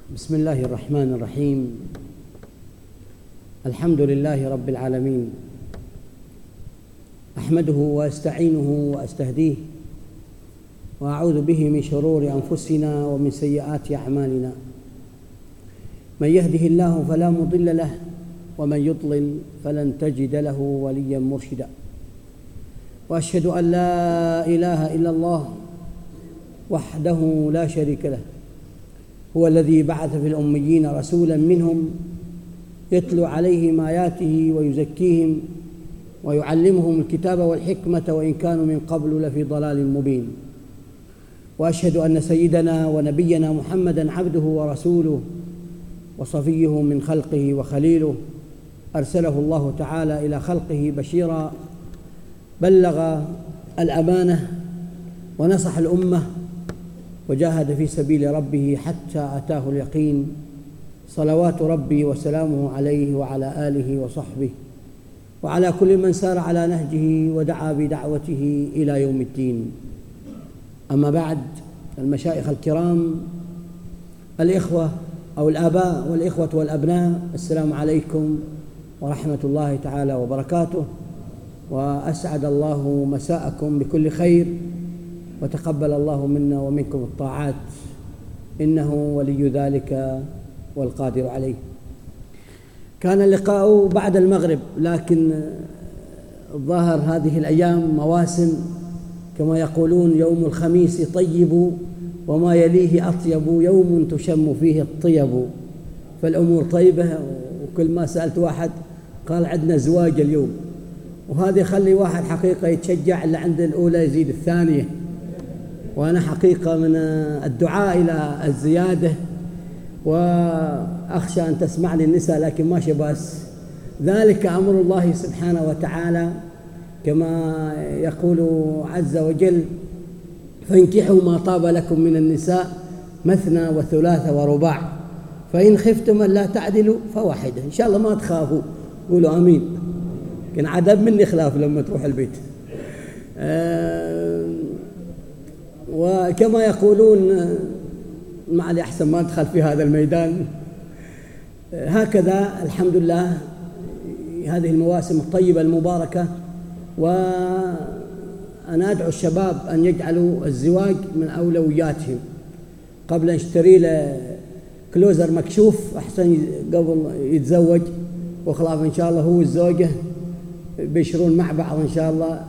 بسم الله الرحمن الرحيم. الحمد لله رب العالمين، أحمده وأستعينه وأستهديه وأعوذ به من شرور أنفسنا ومن سيئات أعمالنا. من يهده الله فلا مضل له ومن يضلل فلن تجد له وليا مرشدا. وأشهد أن لا إله إلا الله وحده لا شريك له، هو الذي بعث في الأميين رسولا منهم يتلو عليهم آياته ويزكيهم ويعلمهم الكتاب والحكمة وإن كانوا من قبل لفي ضلال مبين. وأشهد أن سيدنا ونبينا محمدًا عبده ورسوله وصفيه من خلقه وخليله، أرسله الله تعالى إلى خلقه بشيرا، بلغ الأمانة ونصح الأمة وجاهد في سبيل ربه حتى أتاه اليقين، صلوات ربي وسلامه عليه وعلى آله وصحبه وعلى كل من سار على نهجه ودعا بدعوته إلى يوم الدين. أما بعد، المشايخ الكرام، الإخوة أو الآباء والإخوة والأبناء، السلام عليكم ورحمة الله تعالى وبركاته، وأسعد الله مساءكم بكل خير، وتقبل الله منا ومنكم الطاعات، إنه ولي ذلك والقادر عليه. كان اللقاء بعد المغرب، لكن الظاهر هذه الأيام مواسم، كما يقولون يوم الخميس طيب وما يليه أطيب، يوم تشم فيه الطيب، فالأمور طيبة. وكل ما سألت واحد قال عندنا زواج اليوم، وهذا يخلي واحد حقيقة يتشجع، اللي عند الأولى يزيد الثانية، وأنا حقيقة من الدعاء إلى الزيادة، وأخشى أن تسمعني النساء لكن ما شباس، ذلك أمر الله سبحانه وتعالى، كما يقول عز وجل: فانكحوا ما طاب لكم من النساء مثنى وثلاث ورباع فإن خفتم أن لا تعدلوا فواحدة. إن شاء الله ما تخافوا، قولوا آمين. كان عذاب مني خلاف لما تروح البيت. وكما يقولون، معلي أحسن ما أدخل في هذا الميدان. هكذا الحمد لله هذه المواسم الطيبة المباركة، وأنا أدعو الشباب أن يجعلوا الزواج من أولوياتهم، قبل أن يشتري له كلوزر مكشوف أحسن قبل يتزوج، وخلاف إن شاء الله هو والزوجة بيشرون مع بعض إن شاء الله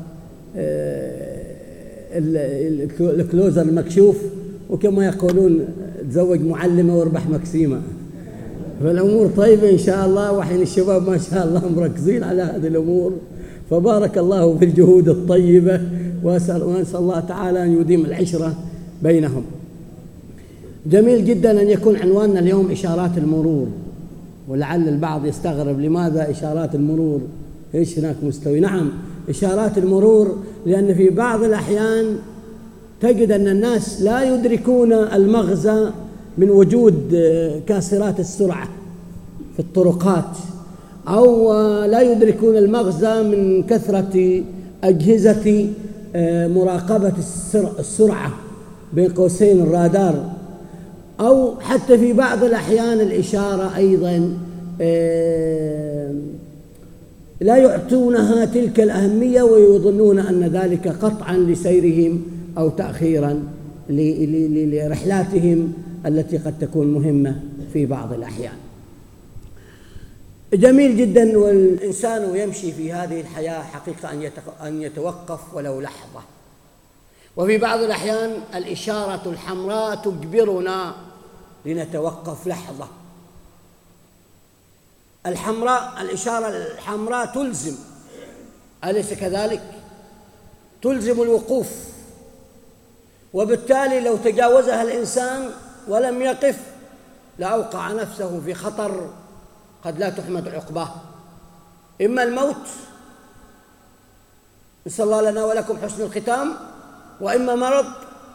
الكلوزر المكشوف، وكما يقولون تزوج معلمة واربح مكسيمة. فالأمور طيبة إن شاء الله، وحين الشباب ما شاء الله مركزين على هذه الأمور، فبارك الله في الجهود الطيبة، وأسأل الله تعالى أن يديم العشرة بينهم. جميل جدا أن يكون عنواننا اليوم إشارات المرور، ولعل البعض يستغرب لماذا إشارات المرور، إيش هناك مستوي؟ نعم، إشارات المرور، لأن في بعض الأحيان تجد أن الناس لا يدركون المغزى من وجود كاسرات السرعة في الطرقات، أو لا يدركون المغزى من كثرة أجهزة مراقبة السرعة بين قوسين الرادار، أو حتى في بعض الأحيان الإشارة أيضا لا يعطونها تلك الأهمية، ويظنون أن ذلك قطعا لسيرهم أو تأخيرا لرحلاتهم التي قد تكون مهمة في بعض الأحيان. جميل جدا، والإنسان يمشي في هذه الحياة حقيقة أن يتوقف ولو لحظة، وفي بعض الأحيان الإشارة الحمراء تجبرنا لنتوقف لحظة. الإشارة الحمراء تلزم، أليس كذلك؟ تلزم الوقوف، وبالتالي لو تجاوزها الإنسان ولم يقف لأوقع نفسه في خطر قد لا تحمد عقباه، إما الموت، نسأل الله لنا ولكم حسن الختام، وإما مرض،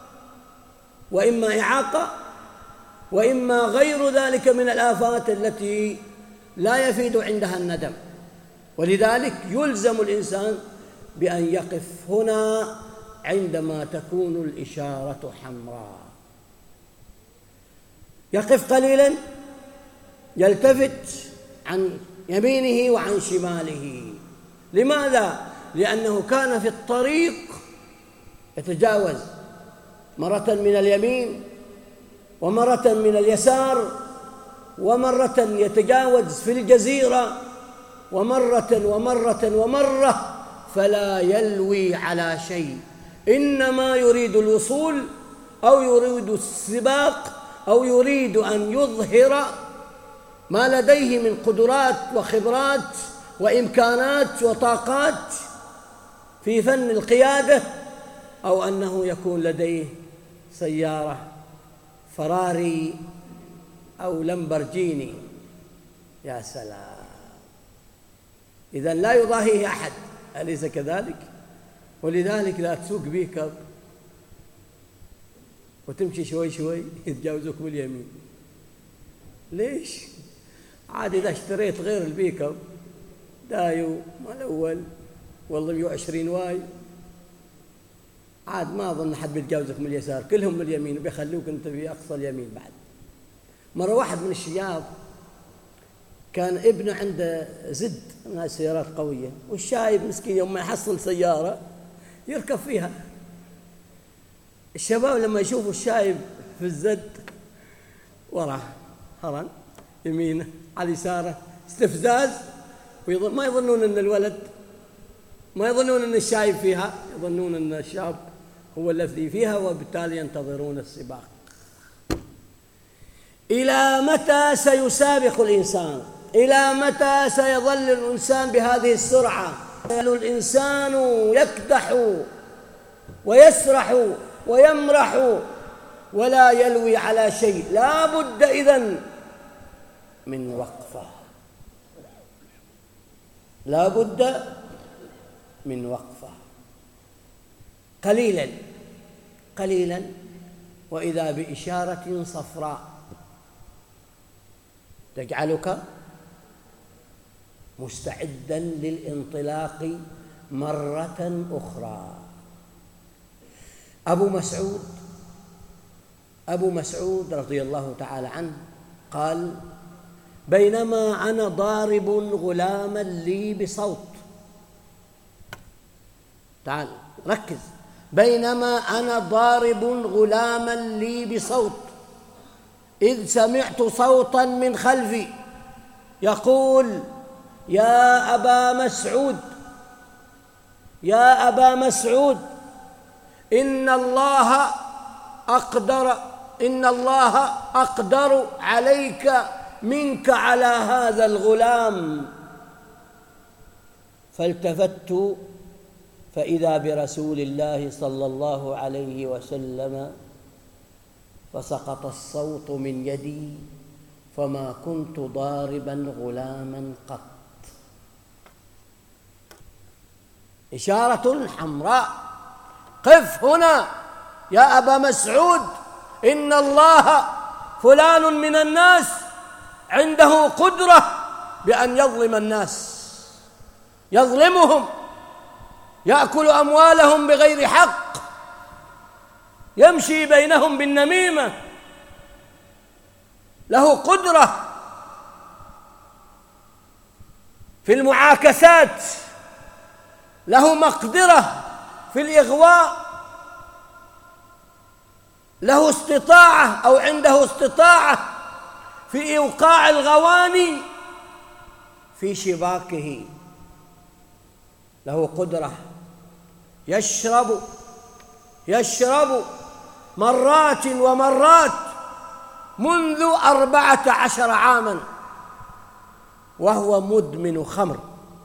وإما إعاقة، وإما غير ذلك من الآفات التي لا يفيد عندها الندم. ولذلك يلزم الإنسان بأن يقف هنا عندما تكون الإشارة حمراء. يقف قليلا يلتفت عن يمينه وعن شماله. لماذا؟ لأنه كان في الطريق يتجاوز مرة من اليمين ومرة من اليسار، ومرة يتجاوز في الجزيرة، ومرة فلا يلوي على شيء، إنما يريد الوصول أو يريد السباق أو يريد أن يظهر ما لديه من قدرات وخبرات وإمكانات وطاقات في فن القيادة، أو أنه يكون لديه سيارة فراري أو لامبرجيني. يا سلام! إذن لا يضاهيه أحد، أليس كذلك؟ ولذلك لا تسوق بيك اب وتمشي شوي شوي يتجاوزوك باليمين. ليش؟ عاد إذا اشتريت غير البيك اب دايو مال الأول والله 120 واي، عاد ما أظن حد بيتجاوزك من اليسار، كلهم من اليمين وبيخلوك أنت في أقصى اليمين. بعد مرة واحد من الشياب كان ابنه عنده زد من السيارات قوية، والشايب مسكين يوم ما يحصل سيارة يركب فيها. الشباب لما يشوفوا الشايب في الزد وراه هرن يمينه على يساره استفزاز، ما يظنون أن الولد، ما يظنون أن الشايب فيها، يظنون أن الشاب هو الذي فيها، وبالتالي ينتظرون السباق. إلى متى سيسابق الإنسان؟ إلى متى سيظل الإنسان بهذه السرعة؟ الإنسان يكدح ويسرح ويمرح ولا يلوي على شيء. لا بد إذن من وقفة، لا بد من وقفة. قليلا قليلا وإذا بإشارة صفراء تجعلك مستعدا للانطلاق مرة أخرى. أبو مسعود رضي الله تعالى عنه قال: بينما أنا ضارب غلاما لي بصوت، تعال ركز، بينما أنا ضارب غلاما لي بصوت إذ سمعت صوتا من خلفي يقول: يا أبا مسعود، يا أبا مسعود، إن الله أقدر عليك منك على هذا الغلام. فالتفت فإذا برسول الله صلى الله عليه وسلم، فسقط الصوت من يدي، فما كنت ضاربا غلاما قط. إشارة حمراء: قف هنا يا أبا مسعود، إن الله فلان من الناس عنده قدرة بأن يظلم الناس، يظلمهم، يأكل أموالهم بغير حق، يمشي بينهم بالنميمة، له قدرة في المعاكسات، له مقدرة في الإغواء، له استطاعة أو عنده استطاعة في إيقاع الغواني في شباكه، له قدرة يشرب مرات ومرات منذ 14 عاما وهو مدمن خمر،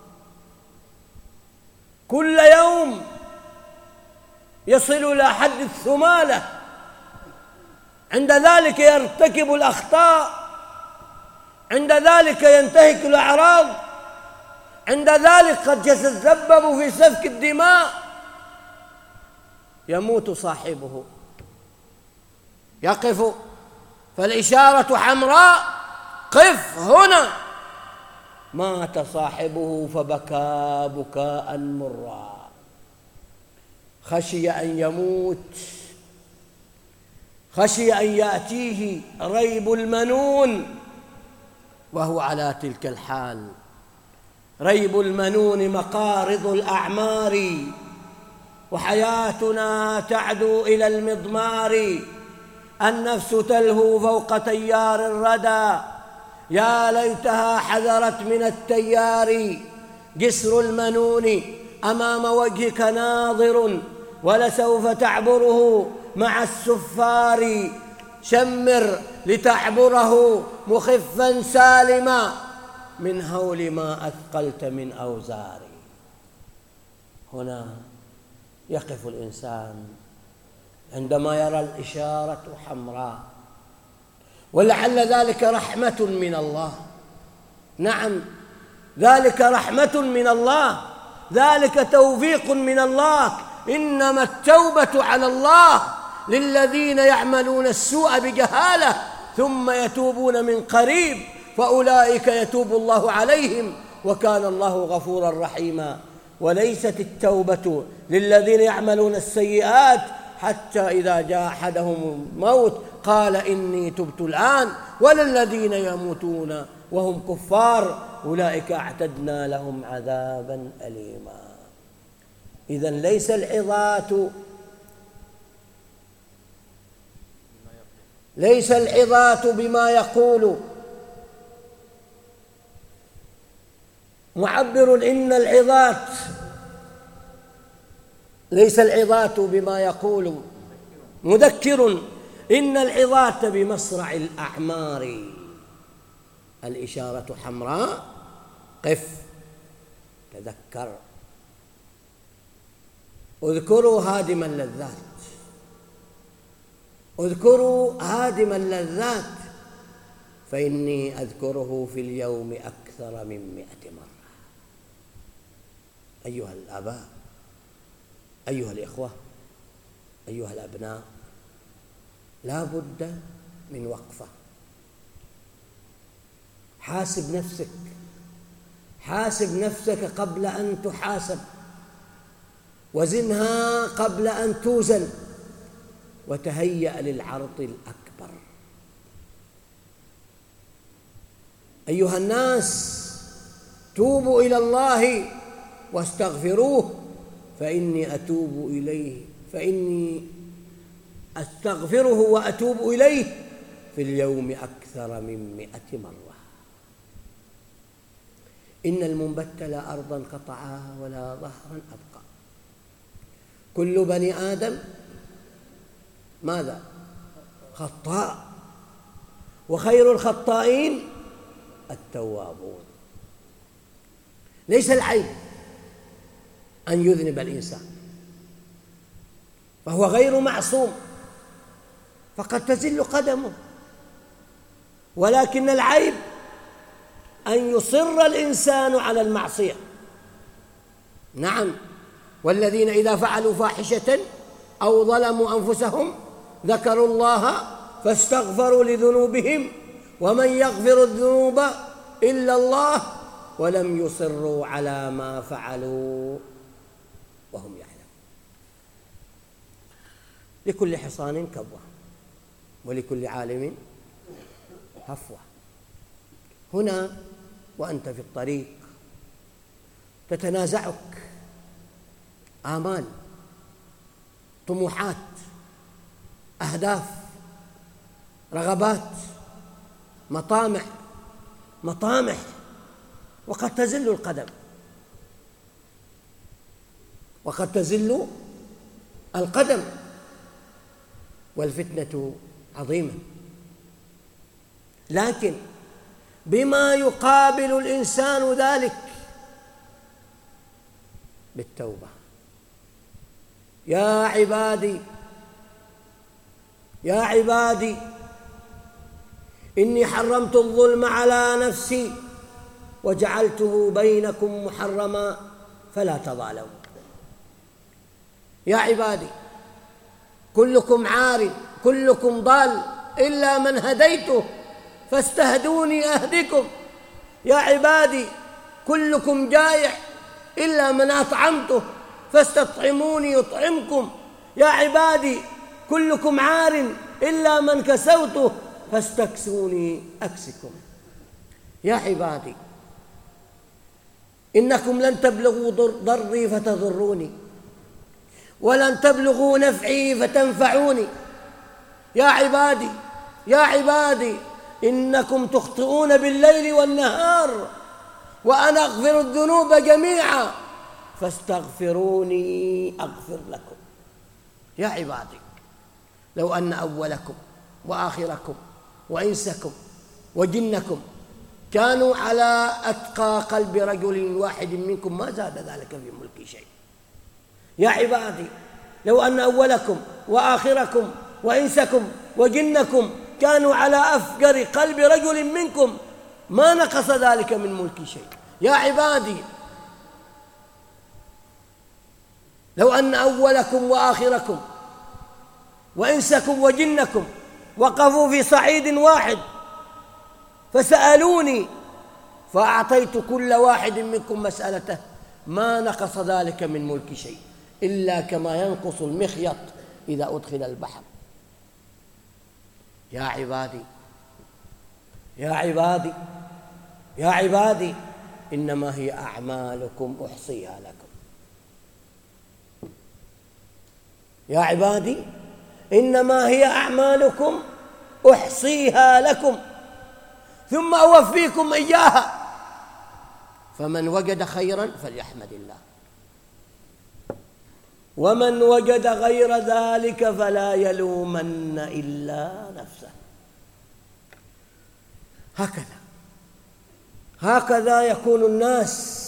كل يوم يصل إلى حد الثمالة، عند ذلك يرتكب الأخطاء، عند ذلك ينتهك الأعراض، عند ذلك قد يتسبب في سفك الدماء، يموت صاحبه. يقف، فالإشارة حمراء: قف هنا. مات صاحبه فبكى بكاء مرا، خشي أن يموت، خشي أن يأتيه ريب المنون وهو على تلك الحال. ريب المنون مقارض الأعمار، وحياتنا تعدو إلى المضمار. النفس تلهو فوق تيار الردى، يا ليتها حذرت من التيار. جسر المنون أمام وجهك ناظر، ولسوف تعبره مع السفار. شمر لتعبره مخفا سالما من هول ما أثقلت من أوزار. هنا يقف الإنسان عندما يرى الإشارة حمراء، ولعل ذلك رحمة من الله. نعم، ذلك رحمة من الله، ذلك توفيق من الله. إنما التوبة على الله للذين يعملون السوء بجهالة ثم يتوبون من قريب، فأولئك يتوب الله عليهم، وكان الله غفورا رحيما. وليست التوبة للذين يعملون السيئات حتى إذا جاء أحدهم الموت قال إني تبت الآن، وللذين يموتون وهم كفار أولئك أعتدنا لهم عذابا أليما. إذن ليس العظات بما يقول. معبر إن العظات ليس العظات بما يقول، مذكر إن العظات بمصرع الأعمار. الإشارة حمراء، قف، تذكر، اذكروا هادم اللذات، اذكروا هادم اللذات، فإني أذكره في اليوم أكثر من 100 مرة. أيها الآباء، أيها الإخوة، أيها الأبناء، لا بد من وقفة. حاسب نفسك، حاسب نفسك قبل أن تحاسب، وزنها قبل أن توزن، وتهيأ للعرض الأكبر. أيها الناس، توبوا إلى الله واستغفروه، فإني أستغفره وأتوب إليه في اليوم أكثر من 100 مرة. إن المنبت لا أرضا قطعها ولا ظهرا أبقى. كل بني آدم ماذا؟ خطاء، وخير الخطائين التوابون. ليس العيب أن يذنب الإنسان، فهو غير معصوم، فقد تزل قدمه، ولكن العيب أن يصر الإنسان على المعصية. نعم، والذين إذا فعلوا فاحشة أو ظلموا أنفسهم ذكروا الله فاستغفروا لذنوبهم ومن يغفر الذنوب إلا الله ولم يصروا على ما فعلوا وهم يعلمون. لكل حصان كبوة ولكل عالم هفوة. هنا وأنت في الطريق تتنازعك آمال، طموحات، أهداف، رغبات، مطامح، وقد تزل القدم، والفتنة عظيمة. لكن بما يقابل الإنسان ذلك؟ بالتوبة. يا عبادي إني حرمت الظلم على نفسي وجعلته بينكم محرما فلا تظالموا. يا عبادي كلكم عار كلكم ضال إلا من هديته فاستهدوني أهدكم. يا عبادي كلكم جائع إلا من أطعمته فاستطعموني يطعمكم. يا عبادي كلكم عار إلا من كسوته فاستكسوني أكسكم. يا عبادي إنكم لن تبلغوا ضري فتضروني، ولن تبلغوا نفعي فتنفعوني. يا عبادي يا عبادي إنكم تخطئون بالليل والنهار وأنا أغفر الذنوب جميعا فاستغفروني أغفر لكم. يا عبادي لو أن أولكم وآخركم وإنسكم وجنكم كانوا على أتقى قلب رجل واحد منكم ما زاد ذلك في ملكي شيء. يا عبادي لو أن أولكم وآخركم وإنسكم وجنكم كانوا على أفجر قلب رجل منكم ما نقص ذلك من ملكي شيء. يا عبادي لو أن أولكم وآخركم وإنسكم وجنكم وقفوا في صعيد واحد فسألوني فأعطيت كل واحد منكم مسألته ما نقص ذلك من ملك شيء إلا كما ينقص المخيط إذا أدخل البحر. يا عبادي يا عبادي يا عبادي إنما هي أعمالكم أحصيها لكم. يا عبادي إنما هي أعمالكم أحصيها لكم ثم أوفيكم إياها، فمن وجد خيرا فليحمد الله، ومن وجد غير ذلك فلا يلومن إلا نفسه. هكذا يكون الناس.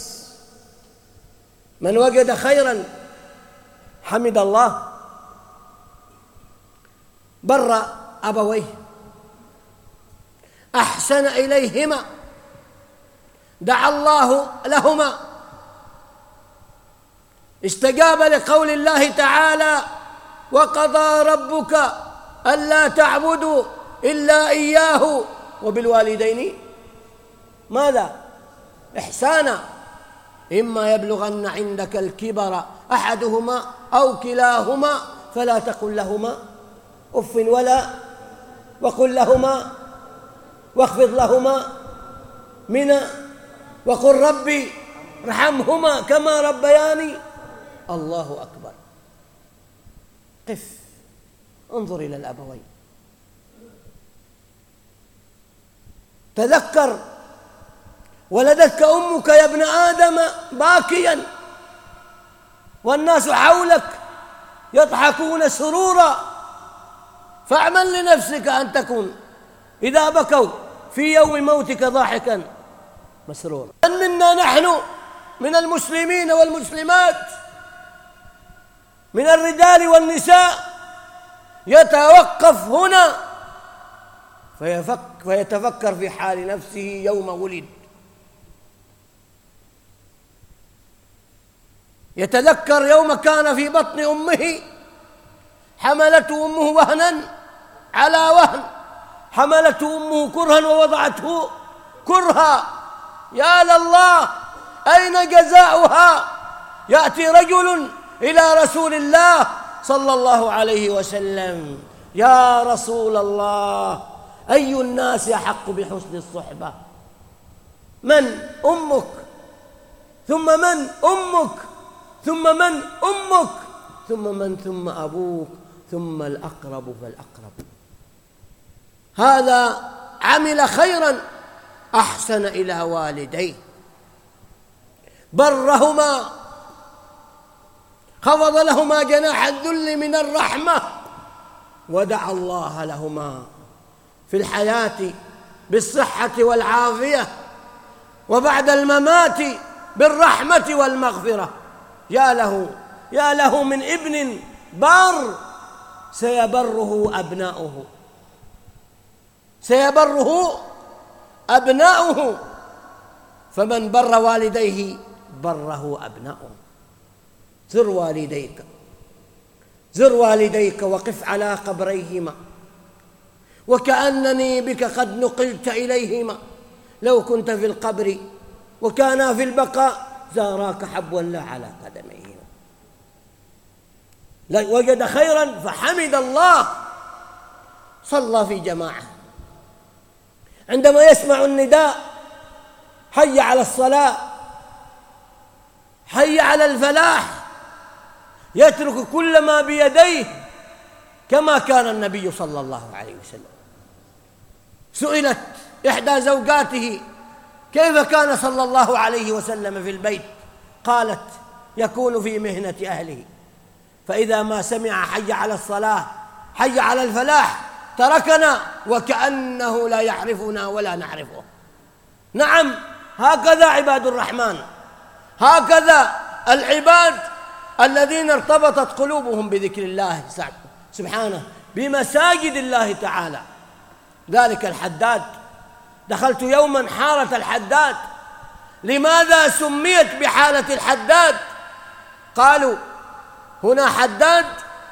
من وجد خيرا حمد الله، بر أبويه، أحسن إليهما، دعا الله لهما، استجاب لقول الله تعالى وقضى ربك ألا تعبدوا إلا إياه وبالوالدين ماذا؟ إحسانا، إما يبلغن عندك الكبر أحدهما أو كلاهما فلا تقل لهما أف وقل لهما واخفض لهما وقل ربي ارحمهما كما ربياني. الله أكبر. قف انظر إلى الأبوين، تذكر ولدتك أمك يا ابن آدم باكيا والناس حولك يضحكون سرورا، فاعمل لنفسك أن تكون إذا بكوا في يوم موتك ضاحكا مسرورا. من منا نحن من المسلمين والمسلمات من الرجال والنساء يتوقف هنا فيتفكر في حال نفسه يوم ولد، يتذكر يوم كان في بطن أمه حملته أمه وهنا على وهن، حملته أمه كرها ووضعته كرها. يا لله أين جزاؤها؟ يأتي رجل إلى رسول الله صلى الله عليه وسلم: يا رسول الله أي الناس أحق بحسن الصحبة؟ من أمك؟ ثم من أمك؟ ثم من أمك؟ ثم من؟ ثم أبوك، ثم الأقرب فالأقرب. هذا عمل خيرا أحسن إلى والديه، برهما، خفض لهما جناح الذل من الرحمة، ودعا الله لهما في الحياة بالصحة والعافية، وبعد الممات بالرحمة والمغفرة. يا له من ابن بار سيبره أبناؤه، فمن بر والديه بره أبناؤه. زر والديك وقف على قبريهما وكأنني بك قد نقلت إليهما، لو كنت في القبر وكانا في البقاء زاراك حبوا لا على قدميهما. وجد خيرا فحمد الله، صلى في جماعة، عندما يسمع النداء حي على الصلاة، حي على الفلاح، يترك كل ما بيديه كما كان النبي صلى الله عليه وسلم. سئلت إحدى زوجاته كيف كان صلى الله عليه وسلم في البيت؟ قالت يكون في مهنة أهله، فإذا ما سمع حي على الصلاة حي على الفلاح تركنا وكأنه لا يعرفنا ولا نعرفه. نعم، هكذا عباد الرحمن، هكذا العباد الذين ارتبطت قلوبهم بذكر الله سبحانه بمساجد الله تعالى. ذلك الحداد، دخلت يوما حارة الحداد. لماذا سميت بحالة الحداد؟ قالوا هنا حداد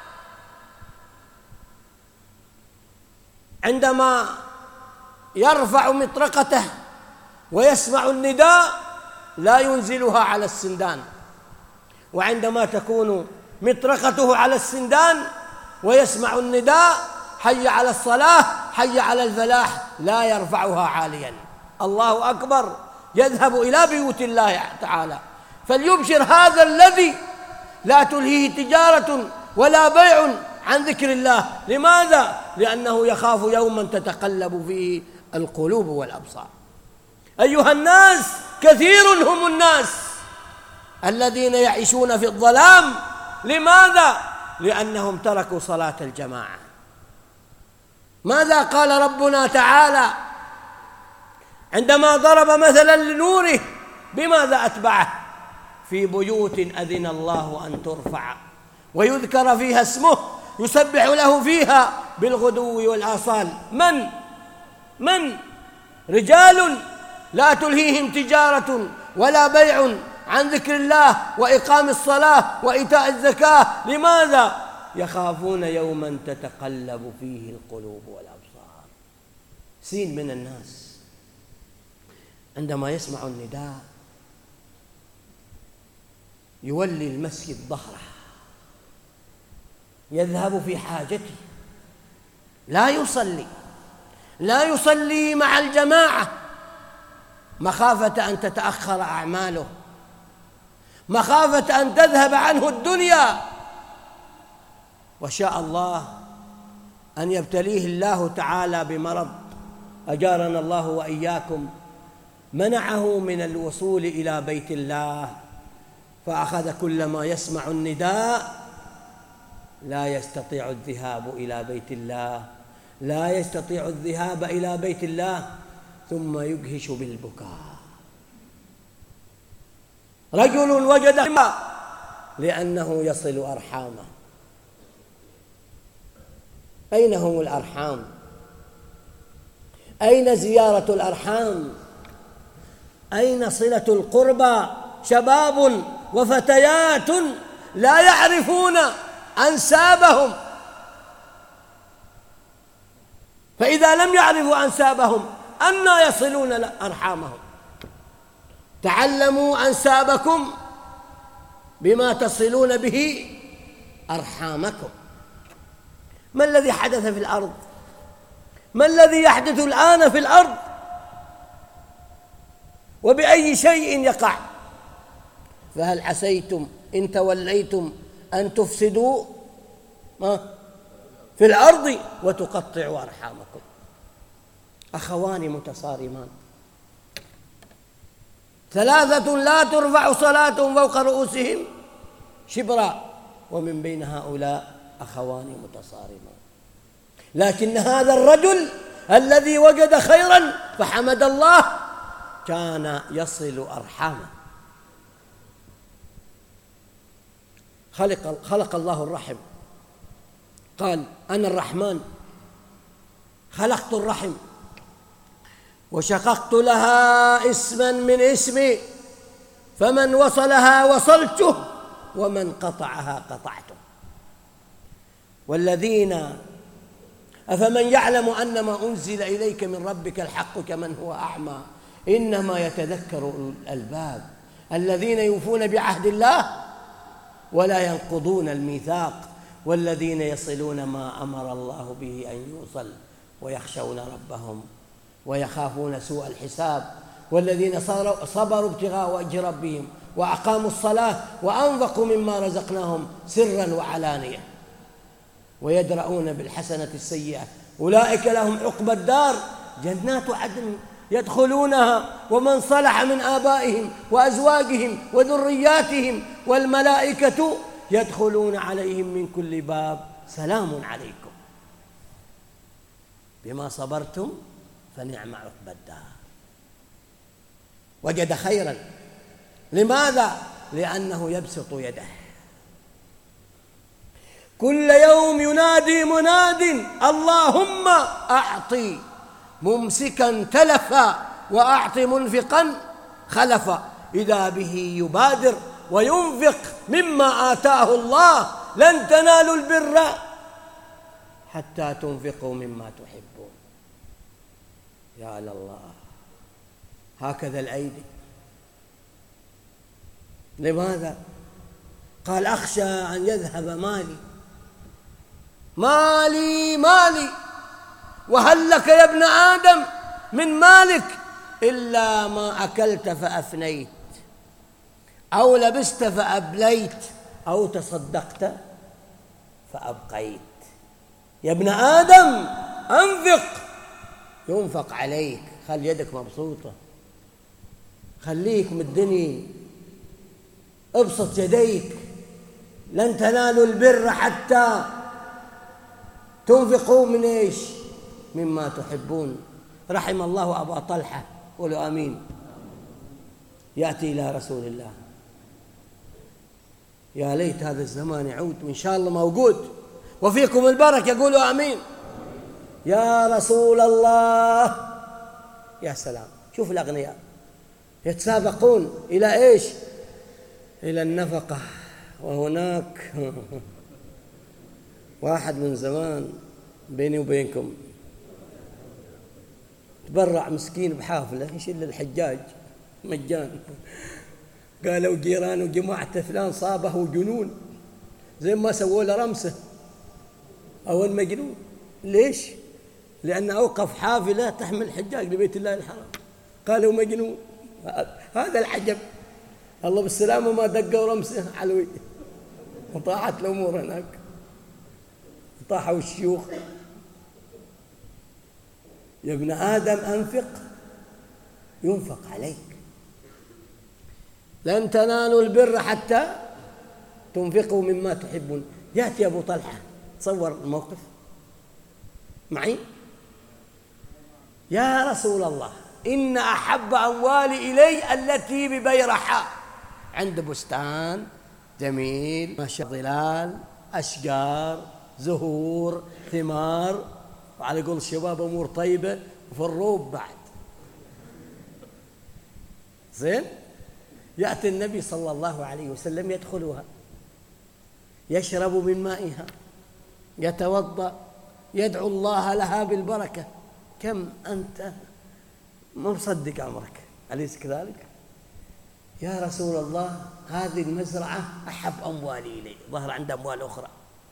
عندما يرفع مطرقته ويسمع النداء لا ينزلها على السندان، وعندما تكون مطرقته على السندان ويسمع النداء حي على الصلاة حي على الفلاح لا يرفعها عاليا. الله أكبر، يذهب إلى بيوت الله تعالى. فليبشر هذا الذي لا تلهيه تجارة ولا بيع عن ذكر الله. لماذا؟ لأنه يخاف يوما تتقلب فيه القلوب والأبصار. أيها الناس، كثير هم الناس الذين يعيشون في الظلام. لماذا؟ لأنهم تركوا صلاة الجماعة. ماذا قال ربنا تعالى عندما ضرب مثلا لنوره؟ بماذا أتبعه؟ في بيوت أذن الله أن ترفع ويذكر فيها اسمه يسبح له فيها بالغدو والآصال. من؟ رجال لا تلهيهم تجارة ولا بيع عن ذكر الله وإقام الصلاة وإيتاء الزكاة. لماذا؟ يخافون يوما تتقلب فيه القلوب والأبصار. سين من الناس عندما يسمع النداء يولي المسجد ظهره، يذهب في حاجته، لا يصلي مع الجماعة مخافة أن تتأخر أعماله، مخافة أن تذهب عنه الدنيا. وشاء الله أن يبتليه الله تعالى بمرض أجارنا الله وإياكم منعه من الوصول إلى بيت الله، فأخذ كلما يسمع النداء لا يستطيع الذهاب إلى بيت الله، لا يستطيع الذهاب إلى بيت الله، ثم يجهش بالبكاء. رجل وجد لأنه يصل أرحامه. أين هم الأرحام؟ أين زيارة الأرحام؟ أين صلة القربى؟ شباب وفتيات لا يعرفون أنسابهم، فإذا لم يعرفوا أنسابهم أنى يصلون أرحامهم؟ تعلموا أنسابكم بما تصلون به أرحامكم. ما الذي حدث في الأرض؟ ما الذي يحدث الآن في الأرض؟ وبأي شيء يقع؟ فهل عسيتم إن توليتم أن تفسدوا في الأرض وتقطعوا أرحامكم؟ أخوان متصارمان، ثلاثة لا ترفع صلاتهم فوق رؤوسهم شبرا، ومن بين هؤلاء أخوان متصارمان. لكن هذا الرجل الذي وجد خيرا فحمد الله كان يصل أرحامه. خلق الله الرحم، قال أنا الرحمن خلقت الرحم وشققت لها اسما من اسمي، فمن وصلها وصلته ومن قطعها قطعته. والذين أفمن يعلم أن ما أنزل إليك من ربك الحق كمن هو أعمى إنما يتذكر أولو الألباب الذين يوفون بعهد الله ولا ينقضون الميثاق والذين يصلون ما أمر الله به أن يوصل ويخشون ربهم ويخافون سوء الحساب، والذين صبروا ابتغاء وجه ربهم وأقاموا الصلاة وأنفقوا مما رزقناهم سرا وعلانية ويدرؤون بالحسنة السيئة أولئك لهم عقبى الدار جنات عدن يدخلونها ومن صلح من آبائهم وأزواجهم وذرياتهم والملائكة يدخلون عليهم من كل باب سلام عليكم بما صبرتم فنعم عقبى الدار. وجد خيرا. لماذا؟ لأنه يبسط يده. كل يوم ينادي مناد اللهم أعطي ممسكا تلفا وأعط منفقا خلفا، إذا به يبادر وينفق مما آتاه الله. لن تنالوا البر حتى تنفقوا مما تحبون. يا الله، هكذا الأيدي. لماذا؟ قال أخشى أن يذهب مالي مالي مالي، وهل لك يا ابن آدم من مالك إلا ما أكلت فأفنيت أو لبست فأبليت أو تصدقت فأبقيت. يا ابن آدم أنفق ينفق عليك، خلي يدك مبسوطة، خليك مدني، ابسط يديك. لن تنالوا البر حتى تنفقوا من إيش؟ مما تحبون. رحم الله أبا طلحة، قولوا آمين. يأتي إلى رسول الله، يا ليت هذا الزمان يعود وإن شاء الله موجود وفيكم البركة، قولوا آمين. يا رسول الله، يا سلام، شوف الأغنياء يتسابقون إلى إيش؟ إلى النفقة. وهناك واحد من زمان بيني وبينكم تبرع مسكين بحافلة يشيل الحجاج مجان، قالوا جيرانه وجماعة فلان صابه جنون زي ما سووا له رمسة أو المجنون. ليش؟ لأن أوقف حافلة تحمل الحجاج لبيت الله الحرام، قالوا مجنون. هذا العجب، الله بالسلامة ما دقوا رمسة علوي وطاحت الأمور هناك، طاحوا الشيوخ. يا ابن آدم أنفق ينفق عليك. لن تنالوا البر حتى تنفقوا مما تحبون. يأتي أبو طلحة، تصور الموقف معي. يا رسول الله، إن أحب أموالي إلي التي ببيرحاء، عند بستان جميل ما شاء الله، ظلال، أشجار، زهور، ثمار، وعلى قول الشباب أمور طيبة، وفي الروب بعد. زين. يأتي النبي صلى الله عليه وسلم يدخلها، يشرب من مائها، يتوضأ، يدعو الله لها بالبركة. كم أنت مصدق عمرك، أليس كذلك؟ يا رسول الله، هذه المزرعة أحب أموالي إلي، ظهر عند أموال أخرى،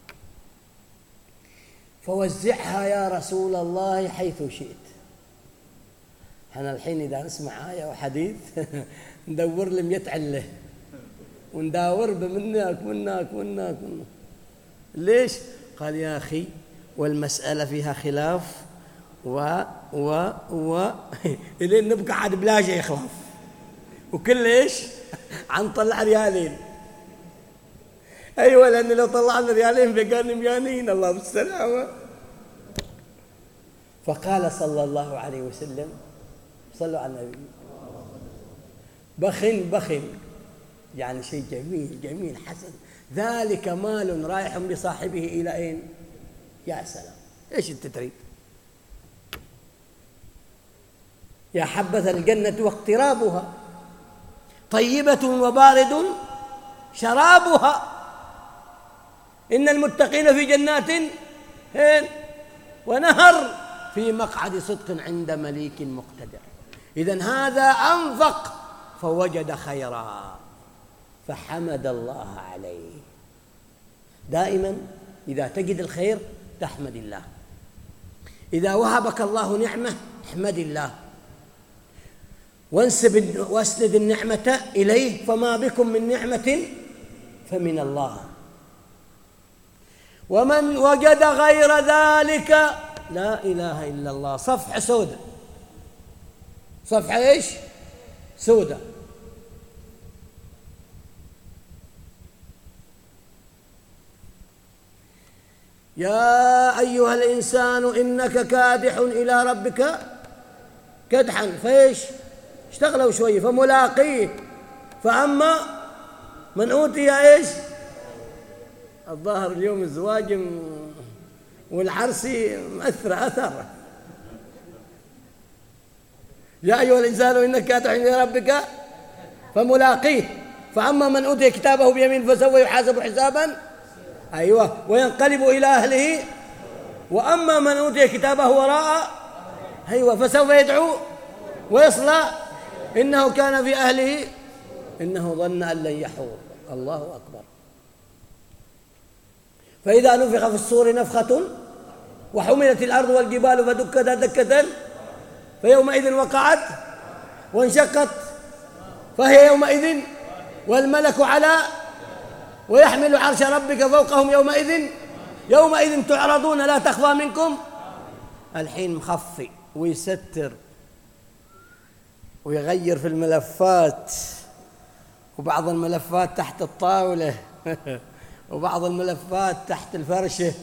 فوزعها يا رسول الله حيث شئت. احنا الحين إذا نسمع آية وحديث ندور لم يتعله ونداور منك. ليش؟ قال يا أخي والمسألة فيها خلاف إلين نبقى عاد بلا شيء يخلاف، وكل إيش عن طلع ريالين. أيوة، لأن لو طلعنا ريالين بقانا ميانين، الله بالسلامة. فقال صلى الله عليه وسلم، صلوا على النبي، بخن يعني شيء جميل حسن، ذلك مال رايح بصاحبه إلى أين؟ يا سلام، إيش أنت تريد؟ يا حبذا الجنة واقترابها، طيبة وبارد شرابها، إن المتقين في جنات ونهر في مقعد صدق عند مليك مقتدر. إذن هذا أنفق فوجد خيرا فحمد الله عليه. دائما إذا تجد الخير تحمد الله، إذا وهبك الله نعمة احمد الله واسند النعمة إليه، فما بكم من نعمة فمن الله. ومن وجد غير ذلك لا إله إلا الله. صفحة سودة، صفحة إيش؟ سودة. يا أيها الإنسان إنك كادح إلى ربك كدحا فإيش؟ اشتغلوا شوي فملاقيه. فأما من أوتي إيش؟ الظاهر اليوم الزواج والعرسي مأثر أثر. يا أيها الإنسان إنك كادح إلى ربك فملاقيه، فأما من أوتي كتابه بيمين فسوف يحاسب حسابا أيوة وينقلب إلى أهله، وأما من أوتي كتابه وراء أيوة فسوف يدعو ويصلى إنه كان في أهله إنه ظن أن لن يحور. الله أكبر. فإذا نفخ في الصور نفخة وحملت الأرض والجبال فدكتا دكة فيومئذ وقعت وانشقت فهي يومئذ والملك على ويحمل عرش ربك فوقهم يومئذ تعرضون لا تخفى منكم. الحين مخفي ويستر ويغير في الملفات، وبعض الملفات تحت الطاولة وبعض الملفات تحت الفرشة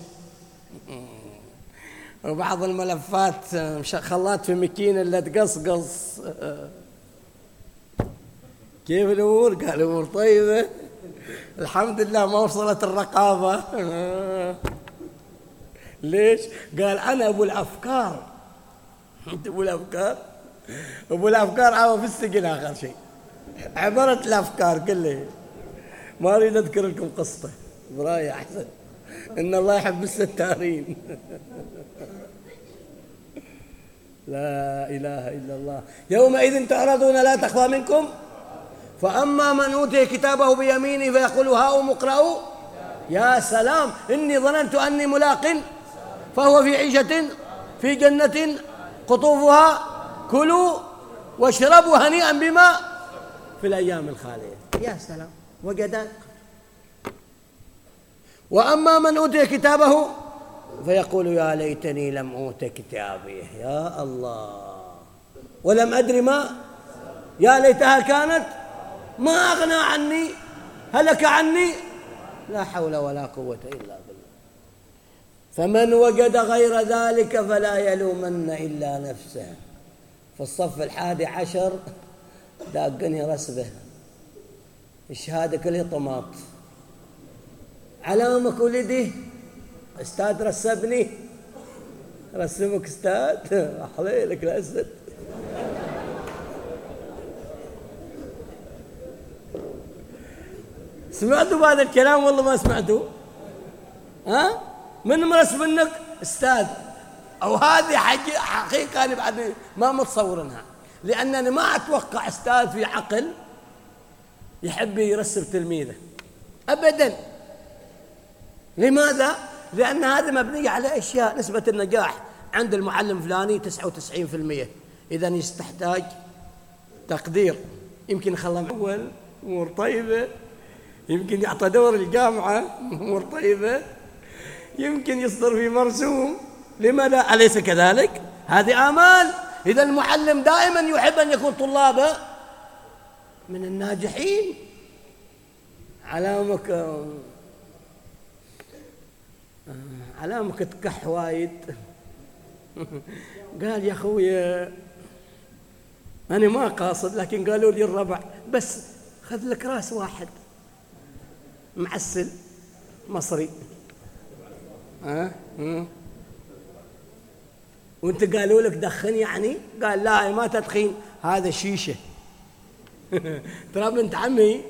وبعض الملفات خلات في مكينة اللي تقصقص. كيف الأمور؟ قال الأمور طيبة الحمد لله ما وصلت الرقابة. ليش؟ قال أنا أبو الأفكار. أنت أبو الأفكار؟ أبو الأفكار عاوة في السجن آخر شيء، عبرت الأفكار كلها. ما أريد أذكر لكم قصته براية أحسن، إن الله يحب الستارين. لا إله إلا الله. يومئذ تعرضون لا تخفى منكم. فأما من أوتي كتابه بيمينه فيقول هاؤم اقرءوا. يا سلام، إني ظننت أني ملاق فهو في عيشة في جنة قطوفها كلوا واشربوا هنيئا بما في الأيام الخالية. يا سلام وجدان. وأما من أوتي كتابه فيقول يا ليتني لم أوت كتابي. يا الله، ولم أدر ما، يا ليتها كانت ما أغنى عني هلك عني. لا حول ولا قوة إلا بالله. فمن وجد غير ذلك فلا يلومن إلا نفسه. في الصف 11 داقني رسبه، الشهادة كلها طماط. علامك ولدي أستاذ رسبني. رسمك أستاذ أحليلك الأسد. سمعتوا بهذا الكلام والله ما سمعتوا؟ ها؟ من مرسم منك أستاذ؟ أو هذه حقيقة أنا بعد ما متصورنها، لأنني ما أتوقع أستاذ في عقل يحب يرسب تلميذه أبداً. لماذا؟ لأن هذا مبني على أشياء. نسبة النجاح عند المعلم فلاني 99%، إذن يستحتاج تقدير. يمكن خلى أول أمور طيبة، يمكن يعطى دور الجامعة أمور طيبة، يمكن يصدر في مرسوم. لماذا؟ أليس كذلك؟ هذه آمال. إذا المعلم دائما يحب أن يكون طلابه من الناجحين. علامك تكح وايد. قال يا أخوي أنا ما قاصد، لكن قالوا لي الربع بس خذ لك راس واحد معسل مصري. وانت قالوا لك دخن يعني؟ قال لا ما تدخين، هذا شيشة. ترى بنت عمي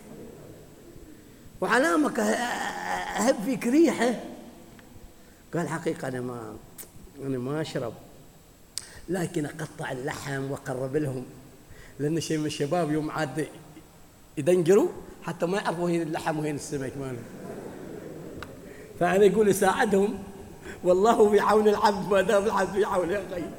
وعلامك أهب فيك ريحة. قال حقيقة أنا ما أشرب، لكن أقطع اللحم وأقرب لهم، لأن شيء من الشباب يوم عاد يدنجروا حتى ما يعرفوا وين اللحم وين السمك ماله. فأنا يقول يساعدهم، والله في عون العبد ما دام العبد في عون أخيه.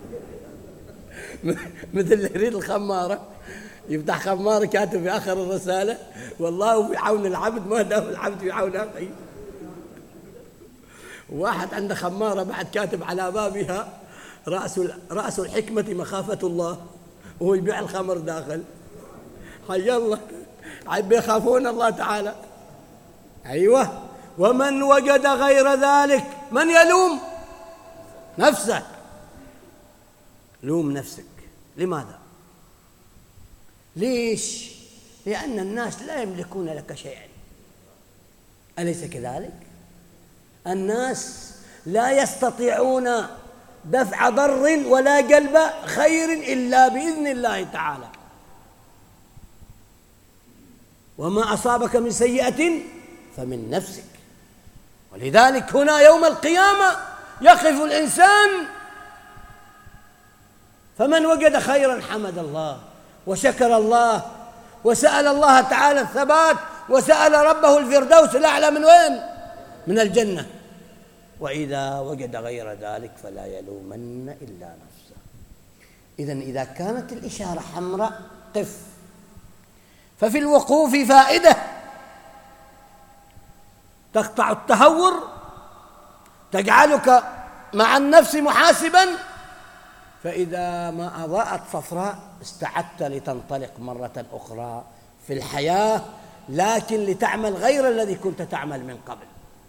مثل اللي يريد الخمارة يفتح خمارة كاتب في آخر الرسالة والله في عون العبد ما دام العبد في عون أخيه. واحد عنده خمارة بعد كاتب على بابها رأس الحكمة مخافة الله، وهو يبيع الخمر داخل. حي الله، بيخافون الله تعالى. أيوة، ومن وجد غير ذلك من يلوم نفسه. لوم نفسك. لماذا؟ ليش؟ لأن الناس لا يملكون لك شيئا، أليس كذلك؟ الناس لا يستطيعون دفع ضر ولا جلب خير إلا بإذن الله تعالى. وما أصابك من سيئة فمن نفسك. ولذلك هنا يوم القيامة يقف الإنسان فمن وجد خيرا حمد الله وشكر الله وسأل الله تعالى الثبات وسأل ربه الفردوس الأعلى من وين؟ من الجنة. وإذا وجد غير ذلك فلا يلومن إلا نفسه. إذن إذا كانت الإشارة حمراء قف. ففي الوقوف فائدة تقطع التهور، تجعلك مع النفس محاسبا، فإذا ما أضاءت صفراء استعدت لتنطلق مرة أخرى في الحياة، لكن لتعمل غير الذي كنت تعمل من قبل،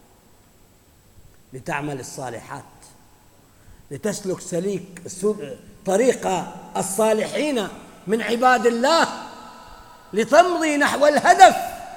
لتعمل الصالحات، لتسلك طريق الصالحين من عباد الله، لتمضي نحو الهدف،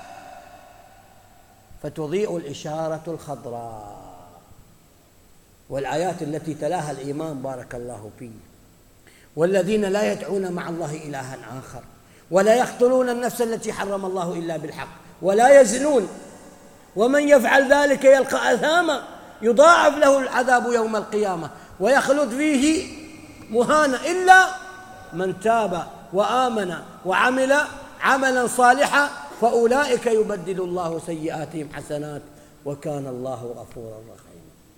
فتضيء الإشارة الخضراء. والآيات التي تلاها الإمام بارك الله فيه: والذين لا يدعون مع الله إلها آخر ولا يقتلون النفس التي حرم الله إلا بالحق ولا يزنون ومن يفعل ذلك يلقى أثاما يضاعف له العذاب يوم القيامة ويخلد فيه مهانا إلا من تاب وآمن وعمل عملا صالحا فأولئك يبدل الله سيئاتهم حسنات وكان الله غفورا رحيما.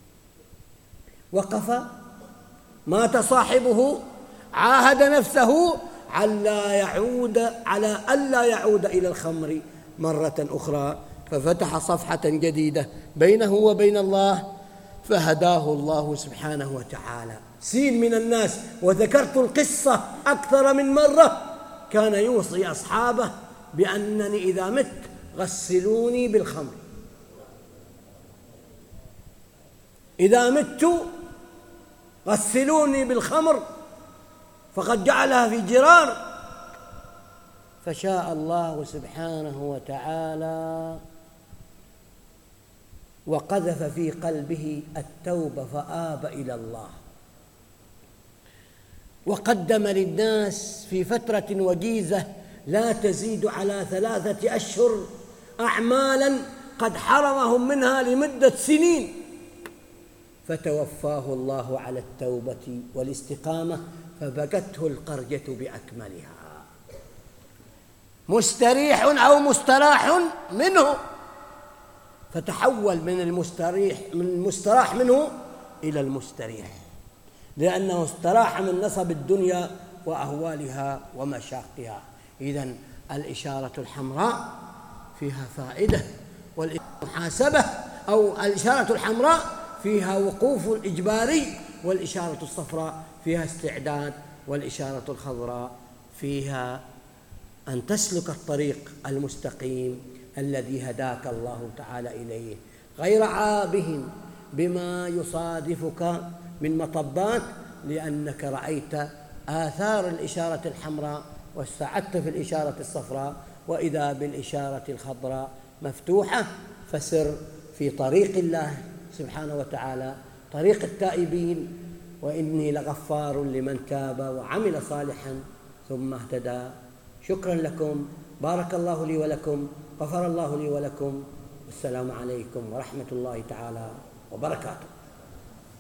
وقف، مات صاحبه، عاهد نفسه على ألا يعود إلى الخمر مرة أخرى، ففتح صفحة جديدة بينه وبين الله فهداه الله سبحانه وتعالى. سين من الناس، وذكرت القصة أكثر من مرة، كان يوصي أصحابه بأنني إذا مت غسلوني بالخمر، إذا مت غسلوني بالخمر، فقد جعلها في جرار. فشاء الله سبحانه وتعالى وقذف في قلبه التوبة فآب إلى الله، وقدم للناس في فترة وجيزة لا تزيد على 3 أشهر أعمالا قد حرمهم منها لمدة سنين، فتوفاه الله على التوبة والاستقامة فبكته القرية بأكملها. مستريح أو مستراح منه، فتحول من المستراح منه إلى المستريح، لأنه استراح من نصب الدنيا وأهوالها ومشاقها. إذن الإشارة الحمراء فيها فائدة، والمحاسبة أو الإشارة الحمراء فيها وقوف إجباري، والإشارة الصفراء فيها استعداد، والإشارة الخضراء فيها أن تسلك الطريق المستقيم الذي هداك الله تعالى إليه، غير عابه بما يصادفك من مطبات، لأنك رأيت آثار الإشارة الحمراء واستعدت في الإشارة الصفراء، وإذا بالإشارة الخضراء مفتوحة. فسر في طريق الله سبحانه وتعالى، طريق التائبين، وإني لغفار لمن تاب وعمل صالحا ثم اهتدى. شكرا لكم، بارك الله لي ولكم، غفر الله لي ولكم، والسلام عليكم ورحمة الله تعالى وبركاته.